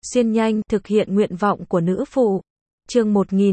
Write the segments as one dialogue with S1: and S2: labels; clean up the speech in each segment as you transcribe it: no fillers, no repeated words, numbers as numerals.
S1: xuyên nhanh, thực hiện nguyện vọng của nữ phụ. Chương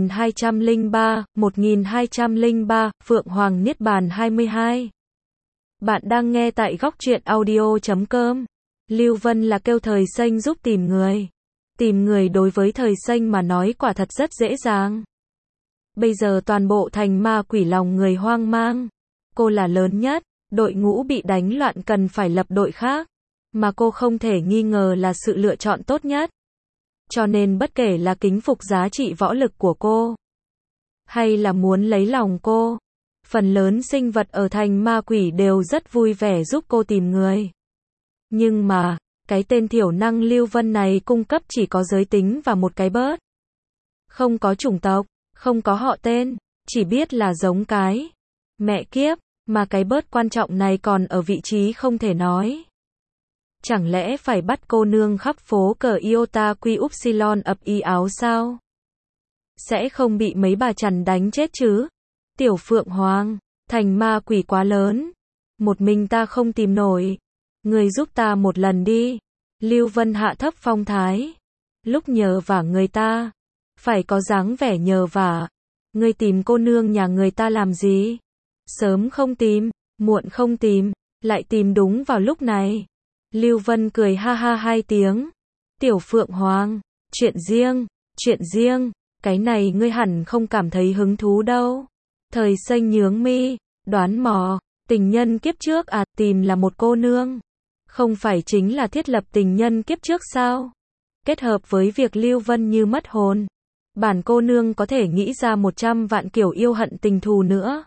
S1: 1203, Phượng Hoàng Niết Bàn 22. Bạn đang nghe tại góc truyện audio.com. Lưu Vân là kêu Thời Xanh giúp tìm người. Tìm người đối với Thời Xanh mà nói quả thật rất dễ dàng. Bây giờ toàn bộ thành ma quỷ lòng người hoang mang. Cô là lớn nhất, đội ngũ bị đánh loạn cần phải lập đội khác. Mà cô không thể nghi ngờ là sự lựa chọn tốt nhất. Cho nên bất kể là kính phục giá trị võ lực của cô, hay là muốn lấy lòng cô, phần lớn sinh vật ở thành ma quỷ đều rất vui vẻ giúp cô tìm người. Nhưng mà, cái tên thiểu năng Lưu Vân này cung cấp chỉ có giới tính và một cái bớt. Không có chủng tộc, không có họ tên, chỉ biết là giống cái. Mẹ kiếp, mà cái bớt quan trọng này còn ở vị trí không thể nói. Chẳng lẽ phải bắt cô nương khắp phố cờ Iota Quy Upsilon ập y áo sao? Sẽ không bị mấy bà chằn đánh chết chứ? Tiểu Phượng Hoàng, thành ma quỷ quá lớn. Một mình ta không tìm nổi. Người giúp ta một lần đi. Lưu Vân hạ thấp phong thái. Lúc nhờ vả người ta, phải có dáng vẻ nhờ vả. Ngươi tìm cô nương nhà người ta làm gì? Sớm không tìm, muộn không tìm, lại tìm đúng vào lúc này. Lưu Vân cười ha ha hai tiếng. Tiểu Phượng Hoàng, chuyện riêng, cái này ngươi hẳn không cảm thấy hứng thú đâu. Thời Xanh nhướng mi, đoán mò, tình nhân kiếp trước à, tìm là một cô nương. Không phải chính là thiết lập tình nhân kiếp trước sao? Kết hợp với việc Lưu Vân như mất hồn. Bản cô nương có thể nghĩ ra 100 vạn kiểu yêu hận tình thù nữa.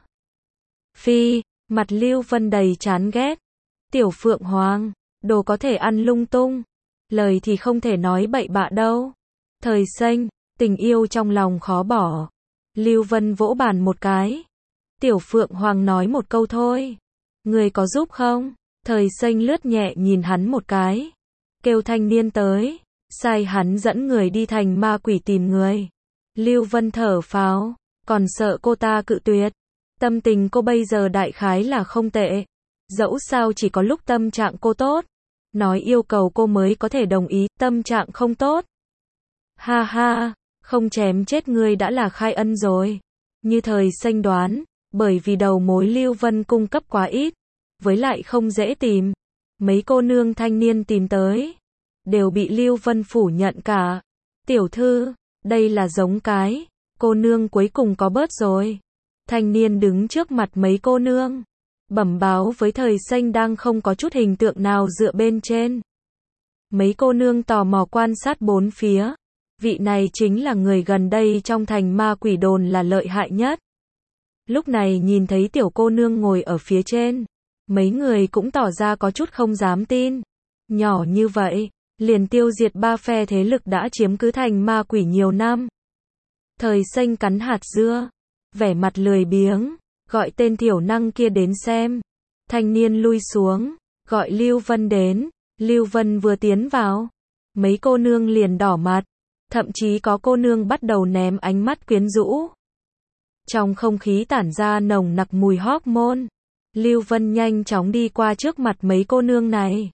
S1: Phi, mặt Lưu Vân đầy chán ghét. Tiểu Phượng Hoàng, đồ có thể ăn lung tung. Lời thì không thể nói bậy bạ đâu. Thời Xanh, tình yêu trong lòng khó bỏ. Lưu Vân vỗ bàn một cái. Tiểu Phượng Hoàng nói một câu thôi. Người có giúp không? Thời Xanh lướt nhẹ nhìn hắn một cái. Kêu thanh niên tới. Sai hắn dẫn người đi thành ma quỷ tìm người. Lưu Vân thở phào. Còn sợ cô ta cự tuyệt. Tâm tình cô bây giờ đại khái là không tệ. Dẫu sao chỉ có lúc tâm trạng cô tốt. Nói yêu cầu cô mới có thể đồng ý, tâm trạng không tốt. Ha ha, không chém chết ngươi đã là khai ân rồi. Như Thời Xanh đoán, bởi vì đầu mối Lưu Vân cung cấp quá ít, với lại không dễ tìm. Mấy cô nương thanh niên tìm tới, đều bị Lưu Vân phủ nhận cả. Tiểu thư, đây là giống cái, cô nương cuối cùng có bớt rồi. Thanh niên đứng trước mặt mấy cô nương. Bẩm báo với Thời Xanh đang không có chút hình tượng nào dựa bên trên. Mấy cô nương tò mò quan sát bốn phía. Vị này chính là người gần đây trong thành ma quỷ đồn là lợi hại nhất. Lúc này nhìn thấy tiểu cô nương ngồi ở phía trên. Mấy người cũng tỏ ra có chút không dám tin. Nhỏ như vậy, liền tiêu diệt 3 phe thế lực đã chiếm cứ thành ma quỷ nhiều năm. Thời Xanh cắn hạt dưa. Vẻ mặt lười biếng. Gọi tên thiểu năng kia đến xem. Thanh niên lui xuống, gọi Lưu Vân đến. Lưu Vân vừa tiến vào, mấy cô nương liền đỏ mặt. Thậm chí có cô nương bắt đầu ném ánh mắt quyến rũ. Trong không khí tản ra nồng nặc mùi hormone. Lưu Vân nhanh chóng đi qua trước mặt mấy cô nương này.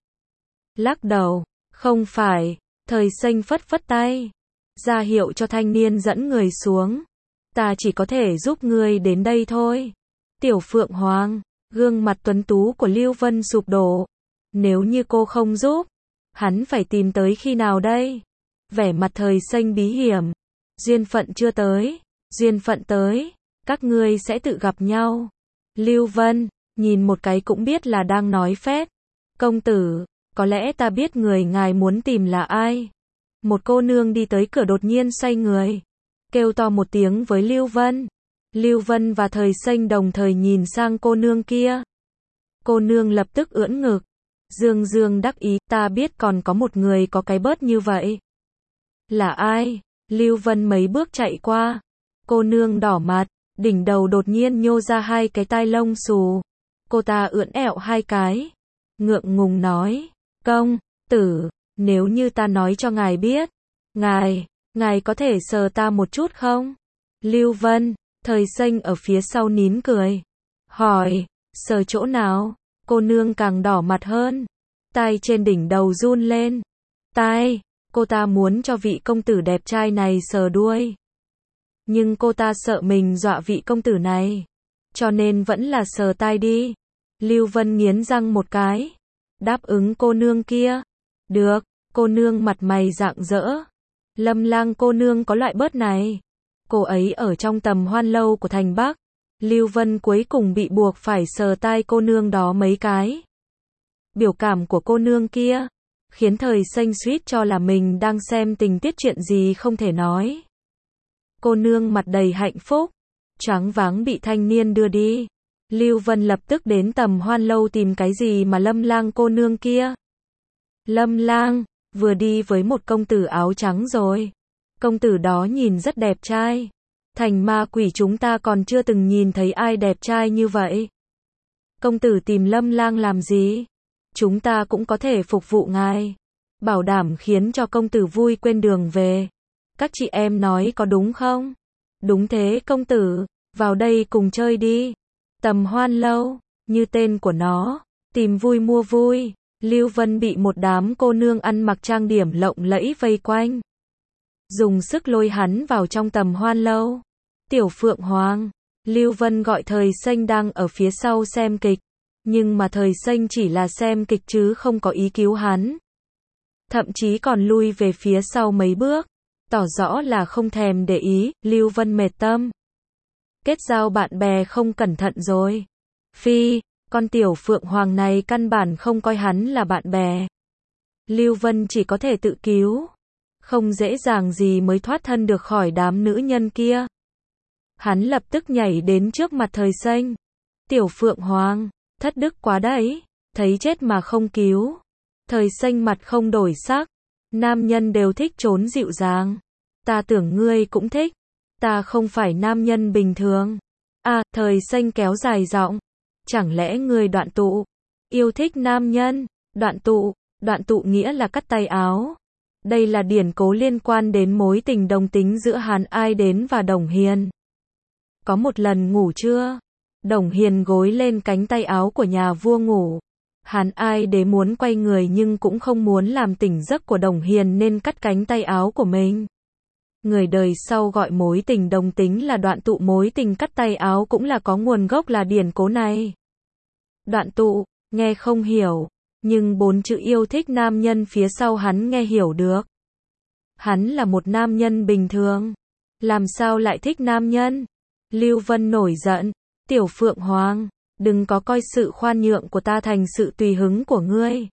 S1: Lắc đầu, không phải. Thời Xanh phất phất tay, ra hiệu cho thanh niên dẫn người xuống. Ta chỉ có thể giúp ngươi đến đây thôi. Tiểu Phượng Hoàng, gương mặt tuấn tú của Lưu Vân sụp đổ. Nếu như cô không giúp, hắn phải tìm tới khi nào đây? Vẻ mặt Thời Xanh bí hiểm. Duyên phận chưa tới, duyên phận tới, các ngươi sẽ tự gặp nhau. Lưu Vân, nhìn một cái cũng biết là đang nói phét. Công tử, có lẽ ta biết người ngài muốn tìm là ai. Một cô nương đi tới cửa đột nhiên xoay người. Kêu to một tiếng với Lưu Vân. Lưu Vân và Thời Xanh đồng thời nhìn sang cô nương kia. Cô nương lập tức ưỡn ngực. Dương dương đắc ý, ta biết còn có một người có cái bớt như vậy. Là ai? Lưu Vân mấy bước chạy qua. Cô nương đỏ mặt, đỉnh đầu đột nhiên nhô ra 2 cái tai lông xù. Cô ta ưỡn ẹo 2 cái. Ngượng ngùng nói, công tử, nếu như ta nói cho ngài biết, ngài có thể sờ ta một chút không? Lưu Vân, Thời Xanh ở phía sau nín cười. Hỏi, sờ chỗ nào? Cô nương càng đỏ mặt hơn. Tai trên đỉnh đầu run lên. Tai, Cô ta muốn cho vị công tử đẹp trai này sờ đuôi. Nhưng cô ta sợ mình dọa vị công tử này. Cho nên vẫn là sờ tai đi. Lưu Vân nghiến răng một cái. Đáp ứng cô nương kia. Được, cô nương mặt mày rạng rỡ. Lâm Lang cô nương có loại bớt này. Cô ấy ở trong tầm hoan lâu của thành Bắc. Lưu Vân cuối cùng bị buộc phải sờ tai cô nương đó mấy cái. Biểu cảm của cô nương kia khiến Thời Xanh suýt cho là mình đang xem tình tiết chuyện gì không thể nói. Cô nương mặt đầy hạnh phúc, choáng váng bị thanh niên đưa đi. Lưu Vân lập tức đến tầm hoan lâu tìm cái gì mà Lâm Lang cô nương kia. Lâm Lang vừa đi với một công tử áo trắng rồi. Công tử đó nhìn rất đẹp trai. Thành ma quỷ chúng ta còn chưa từng nhìn thấy ai đẹp trai như vậy. Công tử tìm Lâm Lang làm gì? Chúng ta cũng có thể phục vụ ngài. Bảo đảm khiến cho công tử vui quên đường về. Các chị em nói có đúng không? Đúng thế công tử, vào đây cùng chơi đi. Tầm hoan lâu, như tên của nó, tìm vui mua vui. Lưu Vân bị một đám cô nương ăn mặc trang điểm lộng lẫy vây quanh. Dùng sức lôi hắn vào trong tầm hoan lâu. Tiểu Phượng Hoàng, Lưu Vân gọi Thời Xanh đang ở phía sau xem kịch. Nhưng mà Thời Xanh chỉ là xem kịch chứ không có ý cứu hắn. Thậm chí còn lui về phía sau mấy bước. Tỏ rõ là không thèm để ý, Lưu Vân mệt tâm. Kết giao bạn bè không cẩn thận rồi. Phi, con Tiểu Phượng Hoàng này căn bản không coi hắn là bạn bè. Lưu Vân chỉ có thể tự cứu. Không dễ dàng gì mới thoát thân được khỏi đám nữ nhân kia. Hắn lập tức nhảy đến trước mặt Thời Xanh. Tiểu Phượng Hoàng, thất đức quá đấy, thấy chết mà không cứu. Thời Xanh mặt không đổi sắc. Nam nhân đều thích trốn dịu dàng. Ta tưởng ngươi cũng thích. Ta không phải nam nhân bình thường. À, Thời Xanh kéo dài giọng. Chẳng lẽ ngươi đoạn tụ? Yêu thích nam nhân? Đoạn tụ nghĩa là cắt tay áo. Đây là điển cố liên quan đến mối tình đồng tính giữa Hàn Ai Đến và Đồng Hiền. Có một lần ngủ trưa, Đồng Hiền gối lên cánh tay áo của nhà vua ngủ. Hàn Ai Đế muốn quay người nhưng cũng không muốn làm tỉnh giấc của Đồng Hiền nên cắt cánh tay áo của mình. Người đời sau gọi mối tình đồng tính là đoạn tụ, mối tình cắt tay áo cũng là có nguồn gốc là điển cố này. Đoạn tụ, nghe không hiểu, nhưng 4 chữ yêu thích nam nhân phía sau hắn nghe hiểu được. Hắn là một nam nhân bình thường, làm sao lại thích nam nhân? Lưu Vân nổi giận, Tiểu Phượng Hoàng, đừng có coi sự khoan nhượng của ta thành sự tùy hứng của ngươi.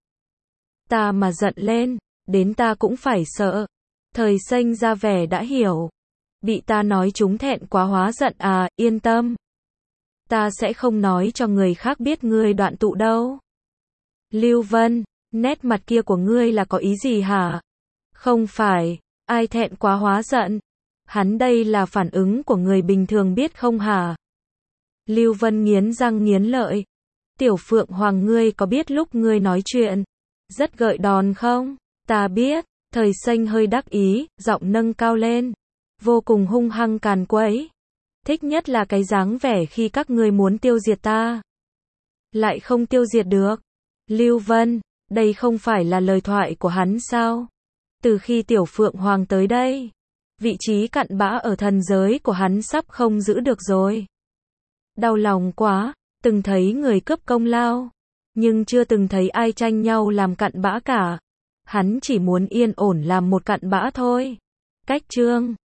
S1: Ta mà giận lên, đến ta cũng phải sợ. Thời Xanh ra vẻ đã hiểu. Bị ta nói trúng thẹn quá hóa giận à, yên tâm. Ta sẽ không nói cho người khác biết ngươi đoạn tụ đâu. Lưu Vân, nét mặt kia của ngươi là có ý gì hả? Không phải, ai thẹn quá hóa giận? Hắn đây là phản ứng của người bình thường biết không hả? Lưu Vân nghiến răng nghiến lợi. Tiểu Phượng Hoàng ngươi có biết lúc ngươi nói chuyện rất gợi đòn không? Ta biết. Thời Xanh hơi đắc ý, giọng nâng cao lên. Vô cùng hung hăng càn quấy. Thích nhất là cái dáng vẻ khi các ngươi muốn tiêu diệt ta. Lại không tiêu diệt được. Lưu Vân, đây không phải là lời thoại của hắn sao? Từ khi Tiểu Phượng Hoàng tới đây, vị trí cặn bã ở thần giới của hắn sắp không giữ được rồi. Đau lòng quá, từng thấy người cướp công lao, nhưng chưa từng thấy ai tranh nhau làm cặn bã cả. Hắn chỉ muốn yên ổn làm một cặn bã thôi. Cách chương